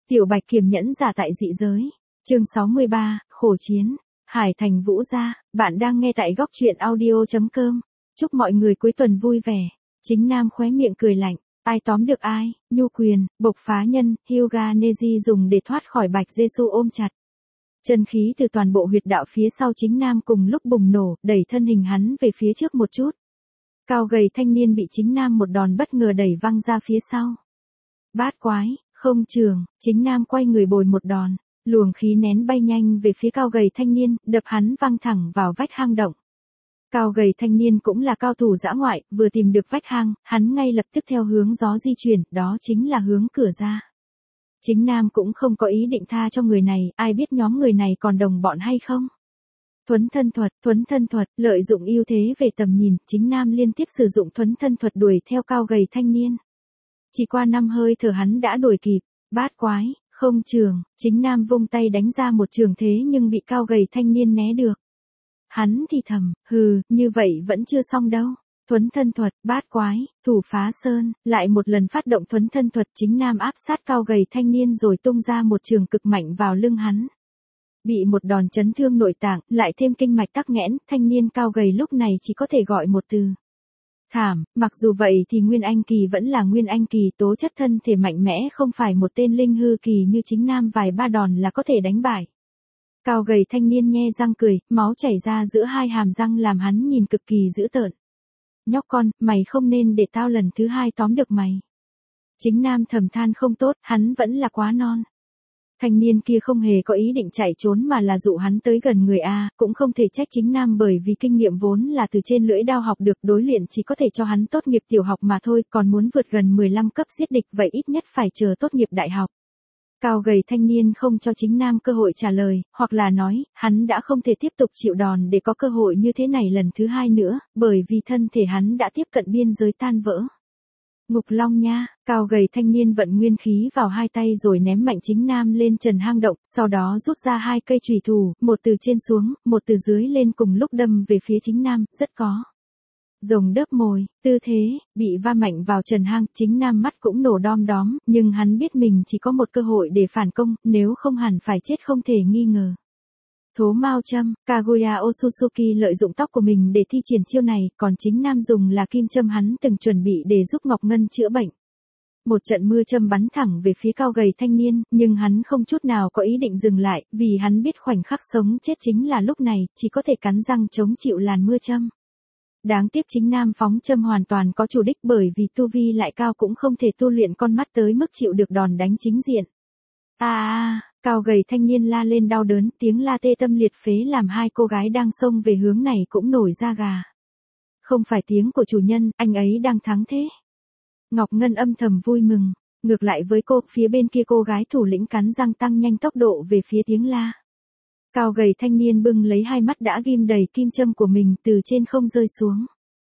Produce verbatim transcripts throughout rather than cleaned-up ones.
Tiểu Bạch kiềm nhẫn giả tại dị giới. Chương sáu mươi ba, khổ chiến. Hải Thành Vũ gia, bạn đang nghe tại góc truyện audio chấm com. Chúc mọi người cuối tuần vui vẻ. Chính Nam khóe miệng cười lạnh, ai tóm được ai, nhu quyền, bộc phá nhân, Hyuga Neji dùng để thoát khỏi Bạch Giêsu ôm chặt. Chân khí từ toàn bộ huyệt đạo phía sau Chính Nam cùng lúc bùng nổ, đẩy thân hình hắn về phía trước một chút. Cao gầy thanh niên bị Chính Nam một đòn bất ngờ đẩy văng ra phía sau. Bát quái, không trường, Chính Nam quay người bồi một đòn, luồng khí nén bay nhanh về phía cao gầy thanh niên, đập hắn văng thẳng vào vách hang động. Cao gầy thanh niên cũng là cao thủ dã ngoại, vừa tìm được vách hang, hắn ngay lập tức theo hướng gió di chuyển, đó chính là hướng cửa ra. Chính Nam cũng không có ý định tha cho người này, ai biết nhóm người này còn đồng bọn hay không. Thuấn thân thuật, thuấn thân thuật, lợi dụng ưu thế về tầm nhìn, Chính Nam liên tiếp sử dụng thuấn thân thuật đuổi theo cao gầy thanh niên. Chỉ qua năm hơi thở hắn đã đuổi kịp, bát quái, không trường, Chính Nam vung tay đánh ra một trường thế nhưng bị cao gầy thanh niên né được. Hắn thì thầm, hừ, như vậy vẫn chưa xong đâu. Thuấn thân thuật, bát quái, thủ phá sơn, lại một lần phát động thuấn thân thuật, Chính Nam áp sát cao gầy thanh niên rồi tung ra một trường cực mạnh vào lưng hắn. Bị một đòn chấn thương nội tạng, lại thêm kinh mạch tắc nghẽn, thanh niên cao gầy lúc này chỉ có thể gọi một từ. Thảm, mặc dù vậy thì Nguyên Anh Kỳ vẫn là Nguyên Anh Kỳ, tố chất thân thể mạnh mẽ không phải một tên linh hư kỳ như Chính Nam vài ba đòn là có thể đánh bại. Cao gầy thanh niên nhe răng cười, máu chảy ra giữa hai hàm răng làm hắn nhìn cực kỳ dữ tợn. Nhóc con, mày không nên để tao lần thứ hai tóm được mày. Chính Nam thầm than không tốt, hắn vẫn là quá non. Thanh niên kia không hề có ý định chạy trốn mà là dụ hắn tới gần người A, cũng không thể trách Chính Nam bởi vì kinh nghiệm vốn là từ trên lưỡi đao học được, đối luyện chỉ có thể cho hắn tốt nghiệp tiểu học mà thôi, còn muốn vượt gần mười lăm cấp giết địch vậy ít nhất phải chờ tốt nghiệp đại học. Cao gầy thanh niên không cho Chính Nam cơ hội trả lời, hoặc là nói, hắn đã không thể tiếp tục chịu đòn để có cơ hội như thế này lần thứ hai nữa, bởi vì thân thể hắn đã tiếp cận biên giới tan vỡ. Ngục Long nha, cao gầy thanh niên vận nguyên khí vào hai tay rồi ném mạnh Chính Nam lên trần hang động, sau đó rút ra hai cây chùy thủ, một từ trên xuống, một từ dưới lên cùng lúc đâm về phía Chính Nam, rất có. Rồng đớp mồi, tư thế, bị va mạnh vào trần hang, Chính Nam mắt cũng nổ đom đóm, nhưng hắn biết mình chỉ có một cơ hội để phản công, nếu không hẳn phải chết không thể nghi ngờ. Thố Mao châm, Kaguya Otsutsuki lợi dụng tóc của mình để thi triển chiêu này, còn Chính Nam dùng là kim châm hắn từng chuẩn bị để giúp Ngọc Ngân chữa bệnh. Một trận mưa châm bắn thẳng về phía cao gầy thanh niên, nhưng hắn không chút nào có ý định dừng lại, vì hắn biết khoảnh khắc sống chết chính là lúc này, chỉ có thể cắn răng chống chịu làn mưa châm. Đáng tiếc Chính Nam phóng châm hoàn toàn có chủ đích bởi vì tu vi lại cao cũng không thể tu luyện con mắt tới mức chịu được đòn đánh chính diện. À à, cao gầy thanh niên la lên đau đớn, tiếng la tê tâm liệt phế làm hai cô gái đang xông về hướng này cũng nổi da gà. Không phải tiếng của chủ nhân, anh ấy đang thắng thế. Ngọc Ngân âm thầm vui mừng, ngược lại với cô, phía bên kia cô gái thủ lĩnh cắn răng tăng nhanh tốc độ về phía tiếng la. Cao gầy thanh niên bưng lấy hai mắt đã ghim đầy kim châm của mình từ trên không rơi xuống.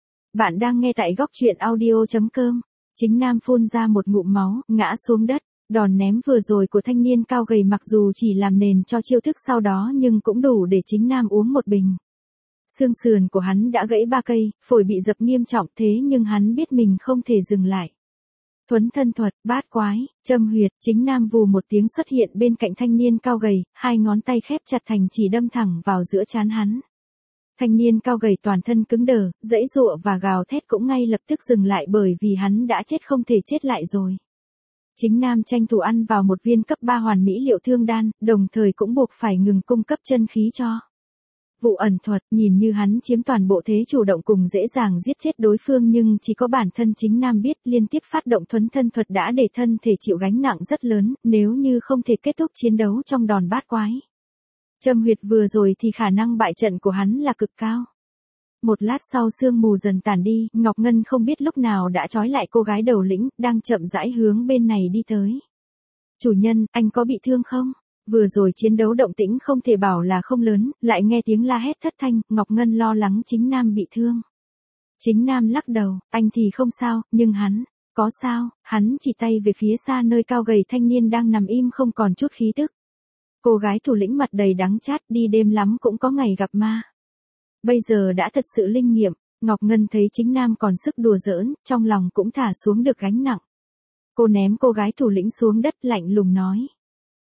Bạn đang nghe tại góc truyện audio chấm com. Chính Nam phun ra một ngụm máu, ngã xuống đất. Đòn ném vừa rồi của thanh niên cao gầy mặc dù chỉ làm nền cho chiêu thức sau đó nhưng cũng đủ để Chính Nam uống một bình. Xương sườn của hắn đã gãy ba cây, phổi bị dập nghiêm trọng thế nhưng hắn biết mình không thể dừng lại. Thuấn thân thuật, bát quái, châm huyệt, Chính Nam vù một tiếng xuất hiện bên cạnh thanh niên cao gầy, hai ngón tay khép chặt thành chỉ đâm thẳng vào giữa trán hắn. Thanh niên cao gầy toàn thân cứng đờ, giãy giụa và gào thét cũng ngay lập tức dừng lại bởi vì hắn đã chết không thể chết lại rồi. Chính Nam tranh thủ ăn vào một viên cấp ba hoàn mỹ liệu thương đan, đồng thời cũng buộc phải ngừng cung cấp chân khí cho. Vụ ẩn thuật, nhìn như hắn chiếm toàn bộ thế chủ động cùng dễ dàng giết chết đối phương nhưng chỉ có bản thân Chính Nam biết liên tiếp phát động thuấn thân thuật đã để thân thể chịu gánh nặng rất lớn, nếu như không thể kết thúc chiến đấu trong đòn bát quái. Châm huyệt vừa rồi thì khả năng bại trận của hắn là cực cao. Một lát sau sương mù dần tản đi, Ngọc Ngân không biết lúc nào đã trói lại cô gái đầu lĩnh, đang chậm rãi hướng bên này đi tới. Chủ nhân, anh có bị thương không? Vừa rồi chiến đấu động tĩnh không thể bảo là không lớn, lại nghe tiếng la hét thất thanh, Ngọc Ngân lo lắng Chính Nam bị thương. Chính Nam lắc đầu, anh thì không sao, nhưng hắn, có sao, hắn chỉ tay về phía xa nơi cao gầy thanh niên đang nằm im không còn chút khí tức. Cô gái thủ lĩnh mặt đầy đắng chát, đi đêm lắm cũng có ngày gặp ma. Bây giờ đã thật sự linh nghiệm, Ngọc Ngân thấy Chính Nam còn sức đùa giỡn, trong lòng cũng thả xuống được gánh nặng. Cô ném cô gái thủ lĩnh xuống đất lạnh lùng nói.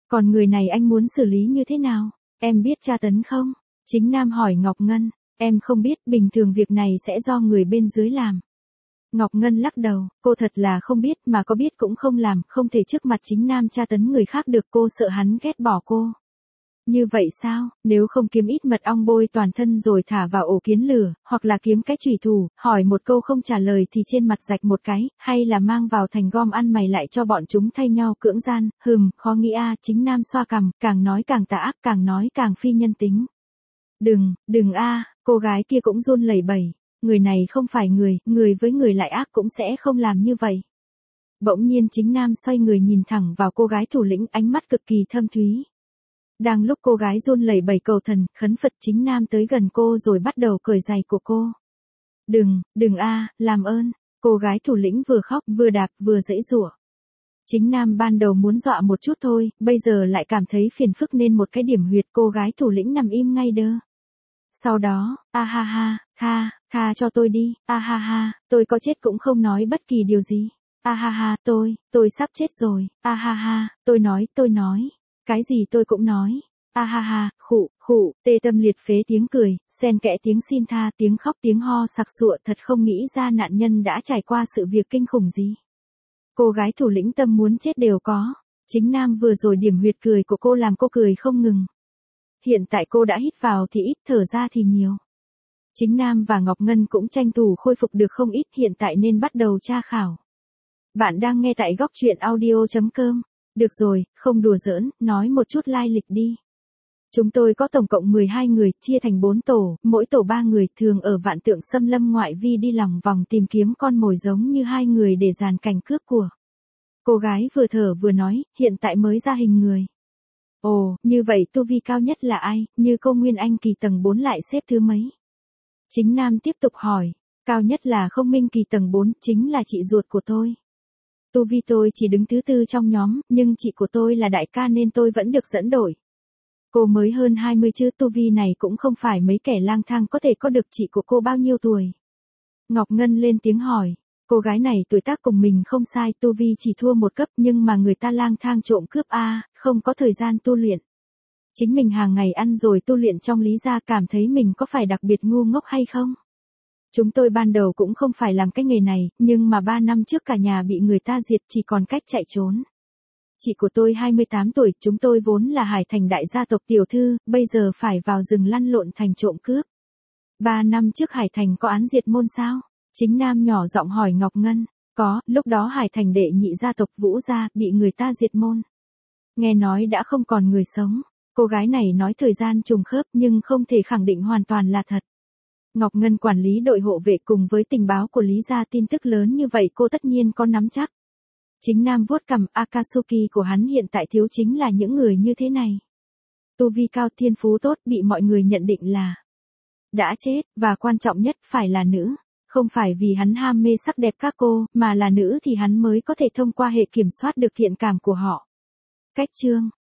Còn người này anh muốn xử lý như thế nào? Em biết tra tấn không? Chính Nam hỏi Ngọc Ngân. Em không biết, bình thường việc này sẽ do người bên dưới làm. Ngọc Ngân lắc đầu, cô thật là không biết, mà có biết cũng không làm, không thể trước mặt Chính Nam tra tấn người khác được, cô sợ hắn ghét bỏ cô. Như vậy sao, nếu không kiếm ít mật ong bôi toàn thân rồi thả vào ổ kiến lửa, hoặc là kiếm cái chùy thủ, hỏi một câu không trả lời thì trên mặt rạch một cái, hay là mang vào thành gom ăn mày lại cho bọn chúng thay nhau cưỡng gian, hừm, khó nghĩ a. Chính Nam xoa cằm, càng nói càng tà ác, càng nói càng phi nhân tính. Đừng, đừng a, cô gái kia cũng run lẩy bẩy, người này không phải người, người với người lại ác cũng sẽ không làm như vậy. Bỗng nhiên Chính Nam xoay người nhìn thẳng vào cô gái thủ lĩnh, ánh mắt cực kỳ thâm thúy. Đang lúc cô gái run lẩy bẩy cầu thần, khấn Phật, Chính Nam tới gần cô rồi bắt đầu cởi giày của cô. Đừng, đừng a, làm ơn. Cô gái thủ lĩnh vừa khóc, vừa đạp, vừa giãy giụa. Chính Nam ban đầu muốn dọa một chút thôi, bây giờ lại cảm thấy phiền phức nên một cái điểm huyệt, cô gái thủ lĩnh nằm im ngay đơ. Sau đó, a ha ha, tha, tha cho tôi đi, a ha ha, tôi có chết cũng không nói bất kỳ điều gì. A ha ha, tôi, tôi sắp chết rồi, a ha ha, tôi nói, tôi nói. Cái gì tôi cũng nói. A ha ha, khụ, khụ, tê tâm liệt phế tiếng cười, xen kẽ tiếng xin tha, tiếng khóc, tiếng ho sặc sụa, thật không nghĩ ra nạn nhân đã trải qua sự việc kinh khủng gì. Cô gái thủ lĩnh tâm muốn chết đều có. Chính Nam vừa rồi điểm huyệt cười của cô làm cô cười không ngừng. Hiện tại cô đã hít vào thì ít, thở ra thì nhiều. Chính Nam và Ngọc Ngân cũng tranh thủ khôi phục được không ít, hiện tại nên bắt đầu tra khảo. Bạn đang nghe tại góc truyện audio chấm com. Được rồi, không đùa giỡn, nói một chút lai lịch đi. Chúng tôi có tổng cộng mười hai người, chia thành bốn tổ, mỗi tổ ba người, thường ở Vạn Tượng Xâm Lâm ngoại vi đi lòng vòng tìm kiếm con mồi giống như hai người để dàn cảnh cướp của. Cô gái vừa thở vừa nói, hiện tại mới ra hình người. Ồ, như vậy tu vi cao nhất là ai, như cô Nguyên Anh kỳ tầng bốn lại xếp thứ mấy? Chính Nam tiếp tục hỏi, cao nhất là Không Minh kỳ tầng bốn, chính là chị ruột của tôi. Tu vi tôi chỉ đứng thứ tư trong nhóm, nhưng chị của tôi là đại ca nên tôi vẫn được dẫn đội. Cô mới hơn hai mươi chứ, tu vi này cũng không phải mấy kẻ lang thang có thể có được. Chị của cô bao nhiêu tuổi? Ngọc Ngân lên tiếng hỏi, cô gái này tuổi tác cùng mình không sai, tu vi chỉ thua một cấp nhưng mà người ta lang thang trộm cướp a, không có thời gian tu luyện. Chính mình hàng ngày ăn rồi tu luyện trong lý ra, cảm thấy mình có phải đặc biệt ngu ngốc hay không? Chúng tôi ban đầu cũng không phải làm cái nghề này, nhưng mà ba năm trước cả nhà bị người ta diệt, chỉ còn cách chạy trốn. Chị của tôi hai mươi tám tuổi, chúng tôi vốn là Hải Thành đại gia tộc tiểu thư, bây giờ phải vào rừng lăn lộn thành trộm cướp. Ba năm trước Hải Thành có án diệt môn sao? Chính Nam nhỏ giọng hỏi Ngọc Ngân. Có, lúc đó Hải Thành đệ nhị gia tộc Vũ gia bị người ta diệt môn. Nghe nói đã không còn người sống. Cô gái này nói thời gian trùng khớp nhưng không thể khẳng định hoàn toàn là thật. Ngọc Ngân quản lý đội hộ vệ cùng với tình báo của Lý gia, tin tức lớn như vậy cô tất nhiên có nắm chắc. Chính Nam vuốt cằm, Akatsuki của hắn hiện tại thiếu chính là những người như thế này. Tu vi cao, thiên phú tốt, bị mọi người nhận định là đã chết, và quan trọng nhất phải là nữ. Không phải vì hắn ham mê sắc đẹp các cô, mà là nữ thì hắn mới có thể thông qua hệ kiểm soát được thiện cảm của họ. Cách chương